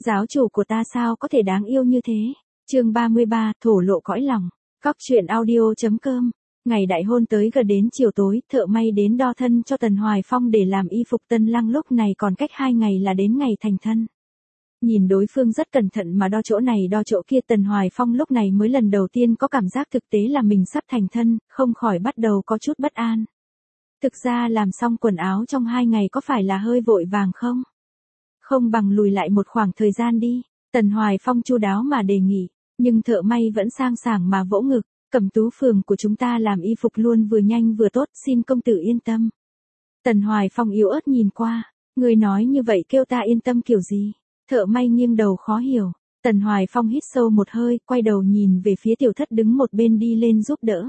Giáo chủ của ta sao có thể đáng yêu như thế? Chương 33, thổ lộ cõi lòng. Cóc truyện audio.com. Ngày đại hôn tới gần đến chiều tối, thợ may đến đo thân cho Tần Hoài Phong để làm y phục tân lang, lúc này còn cách 2 ngày là đến ngày thành thân. Nhìn đối phương rất cẩn thận mà đo chỗ này đo chỗ kia, Tần Hoài Phong lúc này mới lần đầu tiên có cảm giác thực tế là mình sắp thành thân, không khỏi bắt đầu có chút bất an. Thực ra làm xong quần áo trong 2 ngày có phải là hơi vội vàng không? Không bằng lùi lại một khoảng thời gian đi, Tần Hoài Phong chu đáo mà đề nghị, nhưng thợ may vẫn sang sảng mà vỗ ngực, Cẩm Tú phường của chúng ta làm y phục luôn vừa nhanh vừa tốt, xin công tử yên tâm. Tần Hoài Phong yếu ớt nhìn qua, người nói như vậy kêu ta yên tâm kiểu gì? Thợ may nghiêng đầu khó hiểu. Tần Hoài Phong hít sâu một hơi, quay đầu nhìn về phía tiểu thất đứng một bên đi lên giúp đỡ.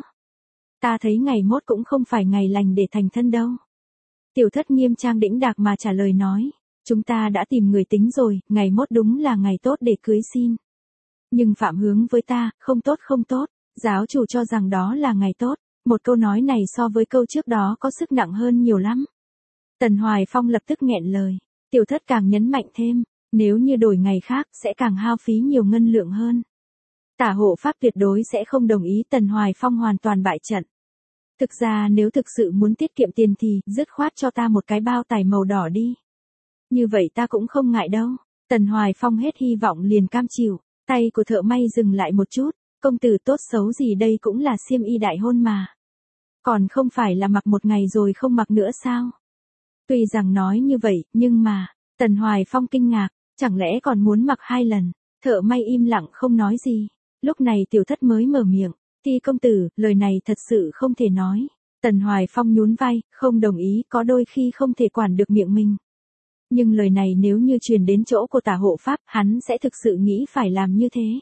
Ta thấy ngày mốt cũng không phải ngày lành để thành thân đâu. Tiểu thất nghiêm trang đĩnh đạc mà trả lời nói, chúng ta đã tìm người tính rồi, ngày mốt đúng là ngày tốt để cưới xin. Nhưng phạm hướng với ta, không tốt không tốt, giáo chủ cho rằng đó là ngày tốt, một câu nói này so với câu trước đó có sức nặng hơn nhiều lắm. Tần Hoài Phong lập tức nghẹn lời, tiểu thất càng nhấn mạnh thêm, nếu như đổi ngày khác sẽ càng hao phí nhiều ngân lượng hơn. Tả hộ pháp tuyệt đối sẽ không đồng ý. Tần Hoài Phong hoàn toàn bại trận. Thực ra nếu thực sự muốn tiết kiệm tiền thì dứt khoát cho ta một cái bao tải màu đỏ đi. Như vậy ta cũng không ngại đâu. Tần Hoài Phong hết hy vọng liền cam chịu. Tay của thợ may dừng lại một chút, công tử tốt xấu gì đây cũng là xiêm y đại hôn mà. Còn không phải là mặc một ngày rồi không mặc nữa sao? Tuy rằng nói như vậy, nhưng mà, Tần Hoài Phong kinh ngạc, chẳng lẽ còn muốn mặc 2 lần? Thợ may im lặng không nói gì. Lúc này tiểu thất mới mở miệng, Ti công tử, lời này thật sự không thể nói. Tần Hoài Phong nhún vai, không đồng ý, có đôi khi không thể quản được miệng mình. Nhưng lời này nếu như truyền đến chỗ của tả hộ pháp, hắn sẽ thực sự nghĩ phải làm như thế.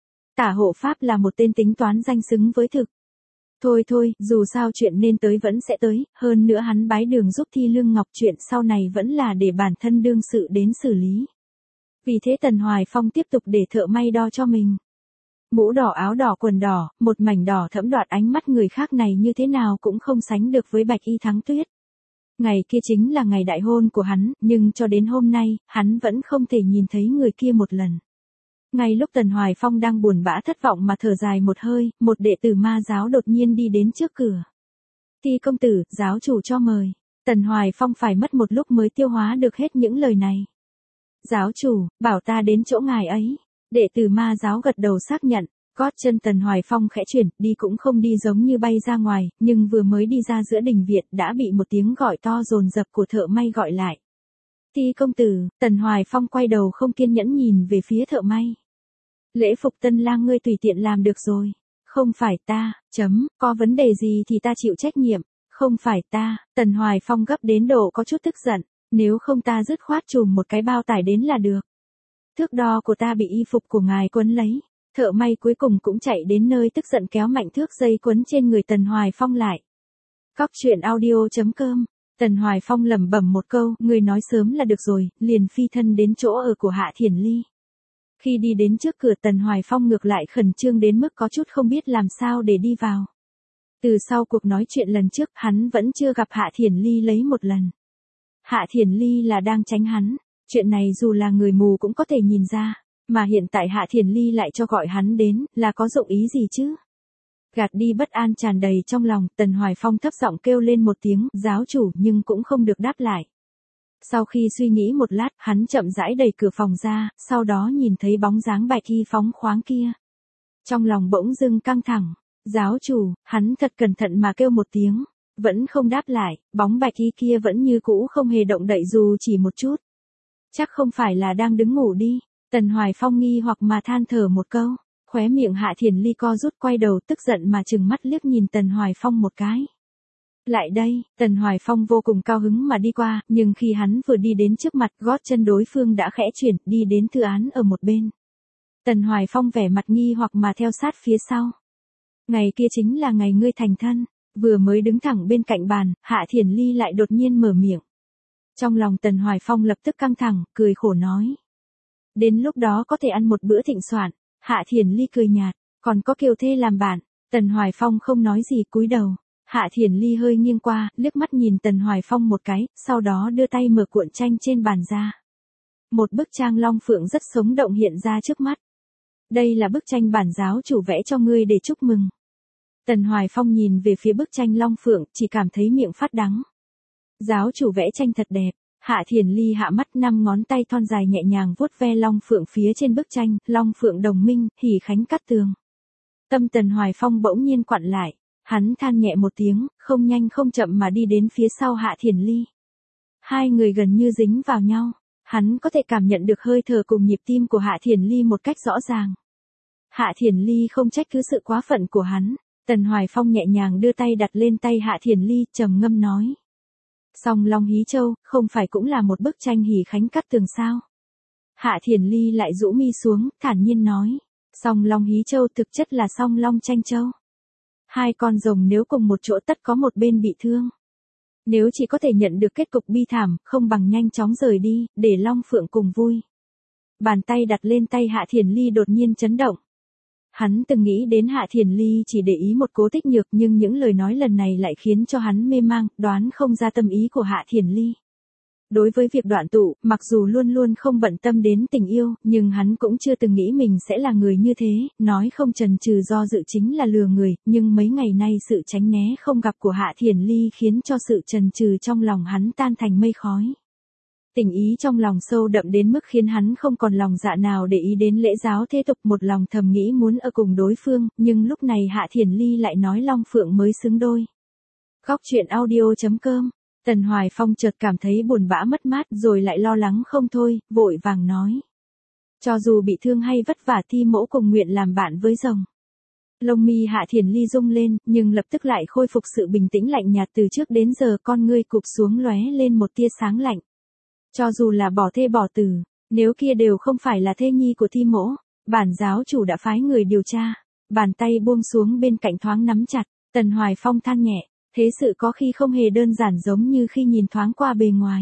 Tả hộ pháp là một tên tính toán danh xứng với thực. Thôi thôi, dù sao chuyện nên tới vẫn sẽ tới, hơn nữa hắn bái đường giúp Thi Lương Ngọc, chuyện sau này vẫn là để bản thân đương sự đến xử lý. Vì thế Tần Hoài Phong tiếp tục để thợ may đo cho mình. Mũ đỏ, áo đỏ, quần đỏ, một mảnh đỏ thẫm đoạt ánh mắt người khác này như thế nào cũng không sánh được với Bạch Y Thắng Tuyết. Ngày kia chính là ngày đại hôn của hắn, nhưng cho đến hôm nay, hắn vẫn không thể nhìn thấy người kia một lần. Ngay lúc Tần Hoài Phong đang buồn bã thất vọng mà thở dài một hơi, một đệ tử ma giáo đột nhiên đi đến trước cửa. Ti công tử, giáo chủ cho mời. Tần Hoài Phong phải mất một lúc mới tiêu hóa được hết những lời này. Giáo chủ, bảo ta đến chỗ ngài ấy. Đệ tử ma giáo gật đầu xác nhận, gót chân Tần Hoài Phong khẽ chuyển, đi cũng không đi giống như bay ra ngoài, nhưng vừa mới đi ra giữa đình viện đã bị một tiếng gọi to dồn dập của thợ may gọi lại. Ti công tử, Tần Hoài Phong quay đầu không kiên nhẫn nhìn về phía thợ may. Lễ phục tân lang ngươi tùy tiện làm được rồi. Không phải ta, có vấn đề gì thì ta chịu trách nhiệm. Không phải ta, Tần Hoài Phong gấp đến độ có chút tức giận, nếu không ta dứt khoát chùm một cái bao tải đến là được. Thước đo của ta bị y phục của ngài quấn lấy. Thợ may cuối cùng cũng chạy đến nơi, tức giận kéo mạnh thước dây quấn trên người Tần Hoài Phong lại. Cóc truyện audio.com. Tần Hoài Phong lẩm bẩm một câu, người nói sớm là được rồi, liền phi thân đến chỗ ở của Hạ Thiển Ly. Khi đi đến trước cửa, Tần Hoài Phong ngược lại khẩn trương đến mức có chút không biết làm sao để đi vào. Từ sau cuộc nói chuyện lần trước, hắn vẫn chưa gặp Hạ Thiển Ly lấy một lần. Hạ Thiển Ly là đang tránh hắn, chuyện này dù là người mù cũng có thể nhìn ra, mà hiện tại Hạ Thiển Ly lại cho gọi hắn đến, là có dụng ý gì chứ? Gạt đi bất an tràn đầy trong lòng, Tần Hoài Phong thấp giọng kêu lên một tiếng, giáo chủ, nhưng cũng không được đáp lại. Sau khi suy nghĩ một lát, hắn chậm rãi đẩy cửa phòng ra, sau đó nhìn thấy bóng dáng Bạch Y phóng khoáng kia. Trong lòng bỗng dưng căng thẳng, giáo chủ, hắn thật cẩn thận mà kêu một tiếng, vẫn không đáp lại, bóng Bạch Y kia vẫn như cũ không hề động đậy dù chỉ một chút. Chắc không phải là đang đứng ngủ đi. Tần Hoài Phong nghi hoặc mà than thở một câu, khóe miệng Hạ Thiển Ly co rút, quay đầu tức giận mà trừng mắt liếc nhìn Tần Hoài Phong một cái. Lại đây, Tần Hoài Phong vô cùng cao hứng mà đi qua, nhưng khi hắn vừa đi đến trước mặt, gót chân đối phương đã khẽ chuyển, đi đến thư án ở một bên. Tần Hoài Phong vẻ mặt nghi hoặc mà theo sát phía sau. Ngày kia chính là ngày ngươi thành thân, vừa mới đứng thẳng bên cạnh bàn, Hạ Thiển Ly lại đột nhiên mở miệng. Trong lòng Tần Hoài Phong lập tức căng thẳng, cười khổ nói. Đến lúc đó có thể ăn một bữa thịnh soạn. Hạ Thiển Ly cười nhạt, còn có Kiều Thê làm bạn. Tần Hoài Phong không nói gì, cúi đầu. Hạ Thiển Ly hơi nghiêng qua, liếc mắt nhìn Tần Hoài Phong một cái, sau đó đưa tay mở cuộn tranh trên bàn ra. Một bức tranh long phượng rất sống động hiện ra trước mắt. Đây là bức tranh bản giáo chủ vẽ cho ngươi để chúc mừng. Tần Hoài Phong nhìn về phía bức tranh long phượng, chỉ cảm thấy miệng phát đắng. Giáo chủ vẽ tranh thật đẹp. Hạ Thiền Ly hạ mắt, 5 ngón tay thon dài nhẹ nhàng vuốt ve long phượng phía trên bức tranh, long phượng đồng minh, hỷ khánh cát tường. Tâm Tần Hoài Phong bỗng nhiên quặn lại, hắn than nhẹ một tiếng, không nhanh không chậm mà đi đến phía sau Hạ Thiền Ly. Hai người gần như dính vào nhau, hắn có thể cảm nhận được hơi thở cùng nhịp tim của Hạ Thiền Ly một cách rõ ràng. Hạ Thiền Ly không trách cứ sự quá phận của hắn, Tần Hoài Phong nhẹ nhàng đưa tay đặt lên tay Hạ Thiền Ly, trầm ngâm nói. Song Long Hí Châu, không phải cũng là một bức tranh hỷ khánh cát tường sao? Hạ Thiền Ly lại rũ mi xuống, thản nhiên nói. Song Long Hí Châu thực chất là Song Long Tranh Châu. Hai con rồng nếu cùng một chỗ tất có một bên bị thương. Nếu chỉ có thể nhận được kết cục bi thảm, không bằng nhanh chóng rời đi, để Long Phượng cùng vui. Bàn tay đặt lên tay Hạ Thiền Ly đột nhiên chấn động. Hắn từng nghĩ đến Hạ Thiền Ly chỉ để ý một Cố Tích Nhược, nhưng những lời nói lần này lại khiến cho hắn mê mang, đoán không ra tâm ý của Hạ Thiền Ly. Đối với việc đoạn tụ, mặc dù luôn luôn không bận tâm đến tình yêu, nhưng hắn cũng chưa từng nghĩ mình sẽ là người như thế, nói không chần chừ do dự chính là lừa người, nhưng mấy ngày nay sự tránh né không gặp của Hạ Thiền Ly khiến cho sự chần chừ trong lòng hắn tan thành mây khói. Tình ý trong lòng sâu đậm đến mức khiến hắn không còn lòng dạ nào để ý đến lễ giáo thế tục, một lòng thầm nghĩ muốn ở cùng đối phương, nhưng lúc này Hạ Thiền Ly lại nói Long Phượng mới xứng đôi. Góc truyện audio.com. Tần Hoài Phong chợt cảm thấy buồn bã mất mát rồi lại lo lắng không thôi, vội vàng nói. Cho dù bị thương hay vất vả Thi Mỗ cùng nguyện làm bạn với rồng. Lông mi Hạ Thiền Ly rung lên, nhưng lập tức lại khôi phục sự bình tĩnh lạnh nhạt từ trước đến giờ, con ngươi cụp xuống lóe lên một tia sáng lạnh. Cho dù là bỏ thê bỏ tử, nếu kia đều không phải là thê nhi của Thi Mỗ, bản giáo chủ đã phái người điều tra. Bàn tay buông xuống bên cạnh thoáng nắm chặt, Tần Hoài Phong than nhẹ, thế sự có khi không hề đơn giản giống như khi nhìn thoáng qua bề ngoài.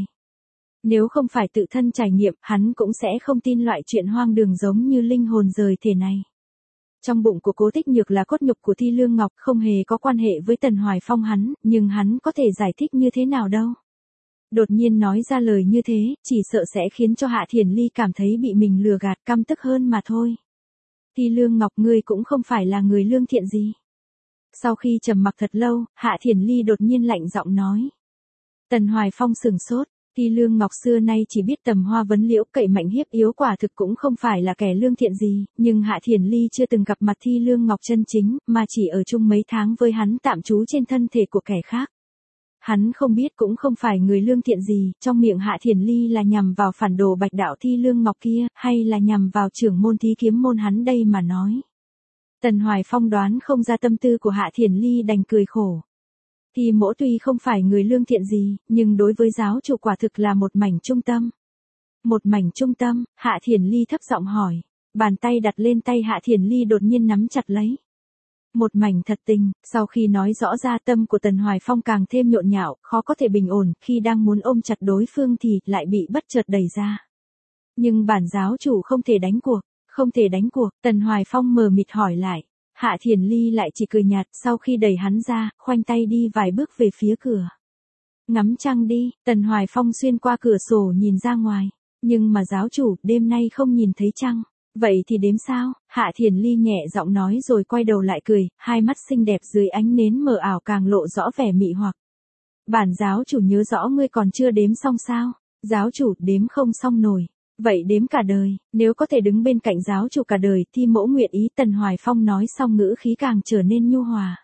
Nếu không phải tự thân trải nghiệm, hắn cũng sẽ không tin loại chuyện hoang đường giống như linh hồn rời thể này. Trong bụng của Cố Tích Nhược là cốt nhục của Thi Lương Ngọc, không hề có quan hệ với Tần Hoài Phong hắn, nhưng hắn có thể giải thích như thế nào đâu. Đột nhiên nói ra lời như thế, chỉ sợ sẽ khiến cho Hạ Thiền Ly cảm thấy bị mình lừa gạt, căm tức hơn mà thôi. Thi Lương Ngọc, ngươi cũng không phải là người lương thiện gì. Sau khi trầm mặc thật lâu, Hạ Thiền Ly đột nhiên lạnh giọng nói. Tần Hoài Phong sửng sốt, Thi Lương Ngọc xưa nay chỉ biết tầm hoa vấn liễu, cậy mạnh hiếp yếu, quả thực cũng không phải là kẻ lương thiện gì, nhưng Hạ Thiền Ly chưa từng gặp mặt Thi Lương Ngọc chân chính, mà chỉ ở chung mấy tháng với hắn tạm trú trên thân thể của kẻ khác. Hắn không biết cũng không phải người lương thiện gì, trong miệng Hạ Thiền Ly là nhằm vào phản đồ Bạch Đạo Thi Lương Ngọc kia, hay là nhằm vào trưởng môn Thí Kiếm môn hắn đây mà nói. Tần Hoài Phong đoán không ra tâm tư của Hạ Thiền Ly đành cười khổ. Thi Mỗ tuy không phải người lương thiện gì, nhưng đối với giáo chủ quả thực là một mảnh trung tâm. Một mảnh trung tâm, Hạ Thiền Ly thấp giọng hỏi. Bàn tay đặt lên tay Hạ Thiền Ly đột nhiên nắm chặt lấy. Một mảnh thật tình, sau khi nói rõ ra tâm của Tần Hoài Phong càng thêm nhộn nhạo, khó có thể bình ổn, khi đang muốn ôm chặt đối phương thì lại bị bất chợt đẩy ra. Nhưng bản giáo chủ không thể đánh cuộc, không thể đánh cuộc, Tần Hoài Phong mờ mịt hỏi lại. Hạ Thiền Ly lại chỉ cười nhạt, sau khi đẩy hắn ra, khoanh tay đi vài bước về phía cửa. Ngắm trăng đi, Tần Hoài Phong xuyên qua cửa sổ nhìn ra ngoài. Nhưng mà giáo chủ, đêm nay không nhìn thấy trăng. Vậy thì đếm sao? Hạ Thiền Ly nhẹ giọng nói rồi quay đầu lại cười, hai mắt xinh đẹp dưới ánh nến mờ ảo càng lộ rõ vẻ mị hoặc. Bản giáo chủ nhớ rõ ngươi còn chưa đếm xong sao? Giáo chủ, đếm không xong nổi. Vậy đếm cả đời, nếu có thể đứng bên cạnh giáo chủ cả đời, Thi Mỗ nguyện ý. Tần Hoài Phong nói xong ngữ khí càng trở nên nhu hòa.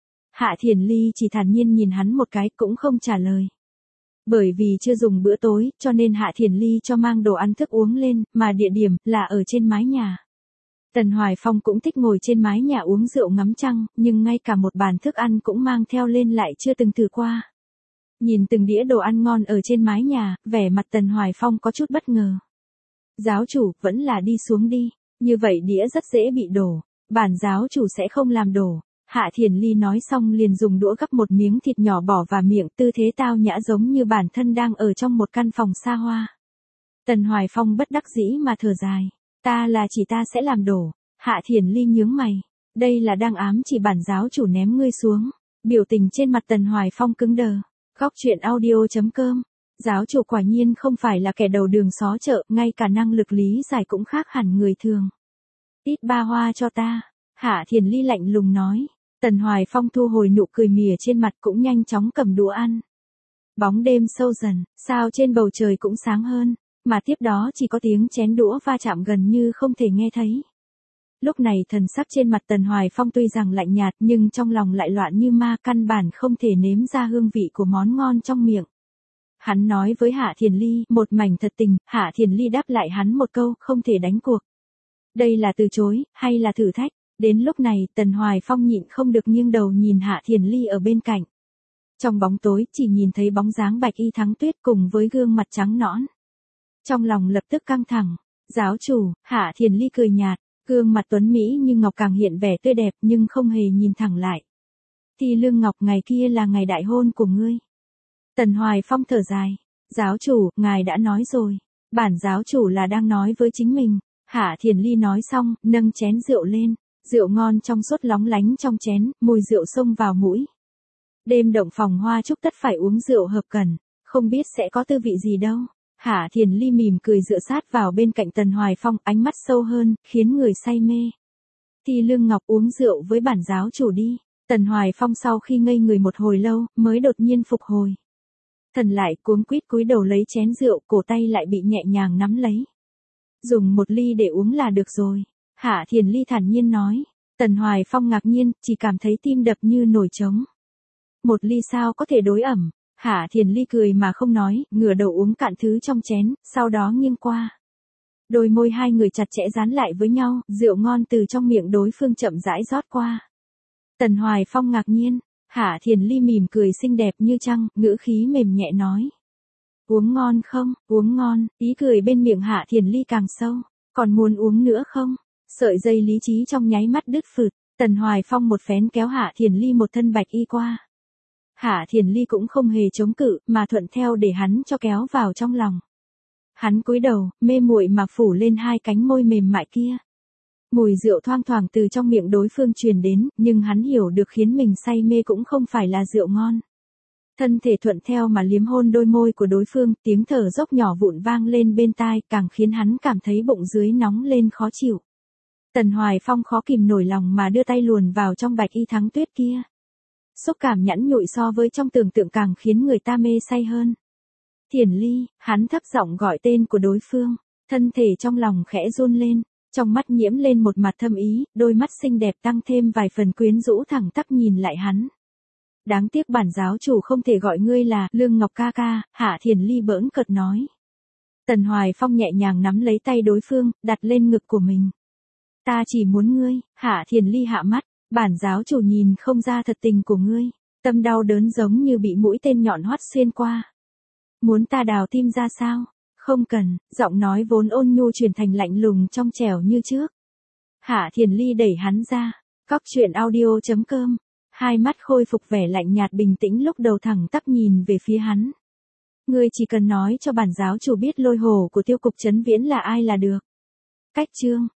Hạ Thiền Ly chỉ thản nhiên nhìn hắn một cái, cũng không trả lời. Bởi vì chưa dùng bữa tối, cho nên Hạ Thiền Ly cho mang đồ ăn thức uống lên, mà địa điểm là ở trên mái nhà. Tần Hoài Phong cũng thích ngồi trên mái nhà uống rượu ngắm trăng, nhưng ngay cả một bàn thức ăn cũng mang theo lên lại chưa từng thử qua. Nhìn từng đĩa đồ ăn ngon ở trên mái nhà, vẻ mặt Tần Hoài Phong có chút bất ngờ. Giáo chủ, vẫn là đi xuống đi, như vậy đĩa rất dễ bị đổ, bản giáo chủ sẽ không làm đổ. Hạ Thiền Ly nói xong liền dùng đũa gắp một miếng thịt nhỏ bỏ vào miệng, tư thế tao nhã giống như bản thân đang ở trong một căn phòng xa hoa. Tần Hoài Phong bất đắc dĩ mà thở dài, ta sẽ làm đổ. Hạ Thiền Ly nhướng mày, đây là đang ám chỉ bản giáo chủ ném ngươi xuống. Biểu tình trên mặt Tần Hoài Phong cứng đờ. Góc truyện audio.com Giáo chủ quả nhiên không phải là kẻ đầu đường xó chợ, ngay cả năng lực lý giải cũng khác hẳn người thường. Ít ba hoa cho ta, Hạ Thiền Ly lạnh lùng nói. Tần Hoài Phong thu hồi nụ cười mỉa trên mặt cũng nhanh chóng cầm đũa ăn. Bóng đêm sâu dần, sao trên bầu trời cũng sáng hơn, mà tiếp đó chỉ có tiếng chén đũa va chạm gần như không thể nghe thấy. Lúc này thần sắc trên mặt Tần Hoài Phong tuy rằng lạnh nhạt nhưng trong lòng lại loạn như ma, căn bản không thể nếm ra hương vị của món ngon trong miệng. Hắn nói với Hạ Thiền Ly một mảnh thật tình, Hạ Thiền Ly đáp lại hắn một câu, không thể đánh cuộc. Đây là từ chối, hay là thử thách? Đến lúc này Tần Hoài Phong nhịn không được nghiêng đầu nhìn Hạ Thiền Ly ở bên cạnh. Trong bóng tối chỉ nhìn thấy bóng dáng Bạch Y Thắng Tuyết cùng với gương mặt trắng nõn. Trong lòng lập tức căng thẳng. Giáo chủ, Hạ Thiền Ly cười nhạt, gương mặt tuấn Mỹ như ngọc càng hiện vẻ tươi đẹp nhưng không hề nhìn thẳng lại. Thì Lương Ngọc, ngày kia là ngày đại hôn của ngươi. Tần Hoài Phong thở dài. Giáo chủ, ngài đã nói rồi. Bản giáo chủ là đang nói với chính mình. Hạ Thiền Ly nói xong, nâng chén rượu lên. Rượu ngon trong suốt lóng lánh trong chén, mùi rượu xông vào mũi. Đêm động phòng hoa chúc tất phải uống rượu hợp cần, không biết sẽ có tư vị gì đâu. Hạ Thiền Ly mỉm cười dựa sát vào bên cạnh Tần Hoài Phong, ánh mắt sâu hơn, khiến người say mê. Thì Lương Ngọc, uống rượu với bản giáo chủ đi. Tần Hoài Phong sau khi ngây người một hồi lâu, mới đột nhiên phục hồi. Thần lại cuống quýt cúi đầu lấy chén rượu, cổ tay lại bị nhẹ nhàng nắm lấy. Dùng một ly để uống là được rồi. Hạ Thiền Ly thản nhiên nói. Tần Hoài Phong ngạc nhiên, chỉ cảm thấy tim đập như nổi trống. Một ly sao có thể đối ẩm? Hạ Thiền Ly cười mà không nói, ngửa đầu uống cạn thứ trong chén, sau đó nghiêng qua. Đôi môi hai người chặt chẽ dán lại với nhau, rượu ngon từ trong miệng đối phương chậm rãi rót qua. Tần Hoài Phong ngạc nhiên, Hạ Thiền Ly mỉm cười xinh đẹp như trăng, ngữ khí mềm nhẹ nói. Uống ngon không? Uống ngon, ý cười bên miệng Hạ Thiền Ly càng sâu. Còn muốn uống nữa không? Sợi dây lý trí trong nháy mắt đứt phượt, Tần Hoài Phong một phén kéo Hạ Thiền Ly một thân bạch y qua. Hạ Thiền Ly cũng không hề chống cự, mà thuận theo để hắn cho kéo vào trong lòng. Hắn cúi đầu, mê muội mà phủ lên hai cánh môi mềm mại kia. Mùi rượu thoang thoảng từ trong miệng đối phương truyền đến, nhưng hắn hiểu được khiến mình say mê cũng không phải là rượu ngon. Thân thể thuận theo mà liếm hôn đôi môi của đối phương, tiếng thở dốc nhỏ vụn vang lên bên tai, càng khiến hắn cảm thấy bụng dưới nóng lên khó chịu. Tần Hoài Phong khó kìm nổi lòng mà đưa tay luồn vào trong Bạch Y Thắng Tuyết kia. Xúc cảm nhẵn nhụi so với trong tưởng tượng càng khiến người ta mê say hơn. Thiền Ly, hắn thấp giọng gọi tên của đối phương, thân thể trong lòng khẽ run lên, trong mắt nhiễm lên một mặt thâm ý, đôi mắt xinh đẹp tăng thêm vài phần quyến rũ thẳng tắp nhìn lại hắn. Đáng tiếc bản giáo chủ không thể gọi ngươi là Lương Ngọc ca ca, Hạ Thiền Ly bỡn cợt nói. Tần Hoài Phong nhẹ nhàng nắm lấy tay đối phương, đặt lên ngực của mình. Ta chỉ muốn ngươi, Hạ Thiền Ly hạ mắt, bản giáo chủ nhìn không ra thật tình của ngươi, tâm đau đớn giống như bị mũi tên nhọn hoắt xuyên qua. Muốn ta đào tim ra sao? Không cần, giọng nói vốn ôn nhu chuyển thành lạnh lùng trong trẻo như trước. Hạ Thiền Ly đẩy hắn ra, coctruyện.audio.com, hai mắt khôi phục vẻ lạnh nhạt bình tĩnh lúc đầu thẳng tắp nhìn về phía hắn. Ngươi chỉ cần nói cho bản giáo chủ biết Lôi Hổ của Tiêu cục Trấn Viễn là ai là được. Cách chương